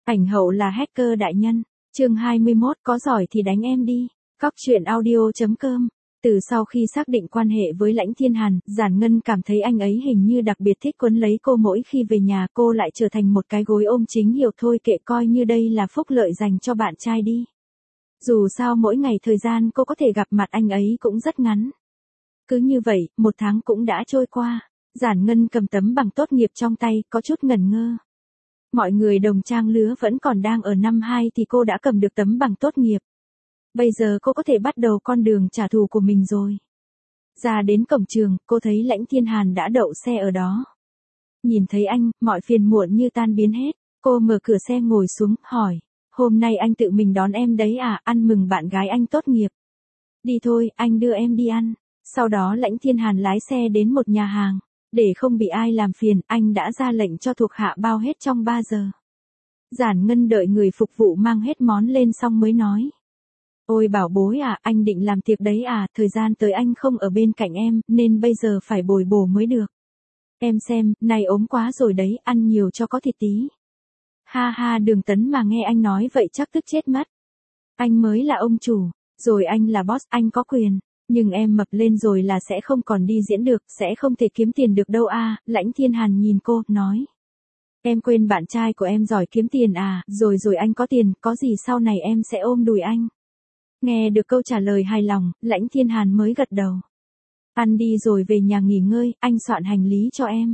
Ảnh hậu là hacker đại nhân. Chương 21, có giỏi thì đánh em đi. Cóc truyện audio.com. Từ sau khi xác định quan hệ với Lãnh Thiên Hàn, Giản Ngân cảm thấy anh ấy hình như đặc biệt thích quấn lấy cô, mỗi khi về nhà cô lại trở thành một cái gối ôm chính hiệu, thôi kệ, coi như đây là phúc lợi dành cho bạn trai đi. Dù sao mỗi ngày thời gian cô có thể gặp mặt anh ấy cũng rất ngắn. Cứ như vậy, 1 tháng cũng đã trôi qua. Giản Ngân cầm tấm bằng tốt nghiệp trong tay, có chút ngẩn ngơ. Mọi người đồng trang lứa vẫn còn đang ở năm 2 thì cô đã cầm được tấm bằng tốt nghiệp. Bây giờ cô có thể bắt đầu con đường trả thù của mình rồi. Ra đến cổng trường, cô thấy Lãnh Thiên Hàn đã đậu xe ở đó. Nhìn thấy anh, mọi phiền muộn như tan biến hết. Cô mở cửa xe ngồi xuống, hỏi. Hôm nay anh tự mình đón em đấy à, ăn mừng bạn gái anh tốt nghiệp. Đi thôi, anh đưa em đi ăn. Sau đó Lãnh Thiên Hàn lái xe đến một nhà hàng. Để không bị ai làm phiền, anh đã ra lệnh cho thuộc hạ bao hết trong 3 giờ. Giản Ngân đợi người phục vụ mang hết món lên xong mới nói. Ôi bảo bối à, anh định làm tiệc đấy à, thời gian tới anh không ở bên cạnh em, nên bây giờ phải bồi bổ mới được. Em xem, này ốm quá rồi đấy, ăn nhiều cho có thịt tí. Ha ha, Đường Tấn mà nghe anh nói vậy chắc tức chết mất. Anh mới là ông chủ, rồi anh là boss, anh có quyền. Nhưng em mập lên rồi là sẽ không còn đi diễn được, sẽ không thể kiếm tiền được đâu à, Lãnh Thiên Hàn nhìn cô, nói. Em quên bạn trai của em giỏi kiếm tiền à, rồi anh có tiền, có gì sau này em sẽ ôm đùi anh. Nghe được câu trả lời hài lòng, Lãnh Thiên Hàn mới gật đầu. Ăn đi rồi về nhà nghỉ ngơi, anh soạn hành lý cho em.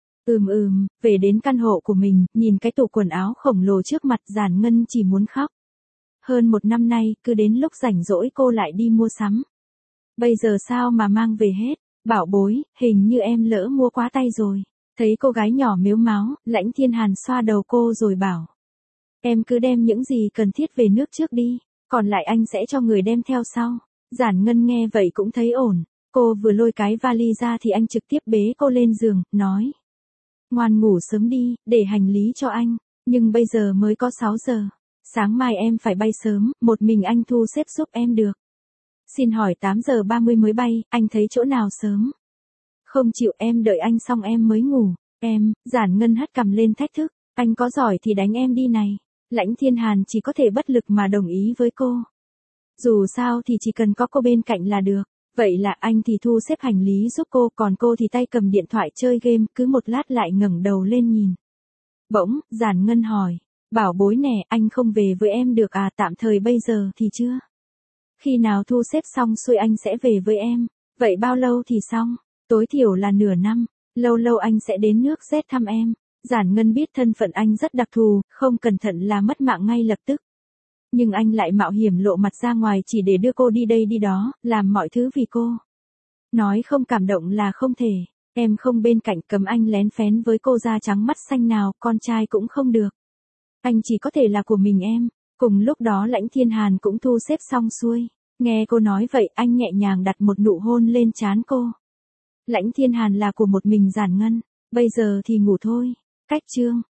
Về đến căn hộ của mình, nhìn cái tủ quần áo khổng lồ trước mặt, Giản Ngân chỉ muốn khóc. Hơn 1 năm nay, cứ đến lúc rảnh rỗi cô lại đi mua sắm. Bây giờ sao mà mang về hết, bảo bối, hình như em lỡ mua quá tay rồi. Thấy cô gái nhỏ mếu máo, Lãnh Thiên Hàn xoa đầu cô rồi bảo. Em cứ đem những gì cần thiết về nước trước đi, còn lại anh sẽ cho người đem theo sau. Giản Ngân nghe vậy cũng thấy ổn, cô vừa lôi cái vali ra thì anh trực tiếp bế cô lên giường, nói. Ngoan ngủ sớm đi, để hành lý cho anh, nhưng bây giờ mới có 6 giờ. Sáng mai em phải bay sớm, một mình anh thu xếp giúp em được. Xin hỏi 8 giờ 30 mới bay, anh thấy chỗ nào sớm? Không chịu, em đợi anh xong em mới ngủ. Em, Giản Ngân hất cằm lên thách thức, anh có giỏi thì đánh em đi này. Lãnh Thiên Hàn chỉ có thể bất lực mà đồng ý với cô. Dù sao thì chỉ cần có cô bên cạnh là được. Vậy là anh thì thu xếp hành lý giúp cô, còn cô thì tay cầm điện thoại chơi game, cứ một lát lại ngẩng đầu lên nhìn. Bỗng, Giản Ngân hỏi, bảo bối nè, anh không về với em được à, tạm thời bây giờ thì chưa. Khi nào thu xếp xong xuôi anh sẽ về với em. Vậy bao lâu thì xong? Tối thiểu là nửa năm, lâu lâu anh sẽ đến nước Z thăm em. Giản Ngân biết thân phận anh rất đặc thù, không cẩn thận là mất mạng ngay lập tức. Nhưng anh lại mạo hiểm lộ mặt ra ngoài chỉ để đưa cô đi đây đi đó, làm mọi thứ vì cô. Nói không cảm động là không thể, em không bên cạnh cầm anh lén phén với cô da trắng mắt xanh nào, con trai cũng không được. Anh chỉ có thể là của mình em. Cùng lúc đó Lãnh Thiên Hàn cũng thu xếp xong xuôi. Nghe cô nói vậy anh nhẹ nhàng đặt một nụ hôn lên trán cô. Lãnh Thiên Hàn là của một mình Giản Ngân, bây giờ thì ngủ thôi. Cách chương.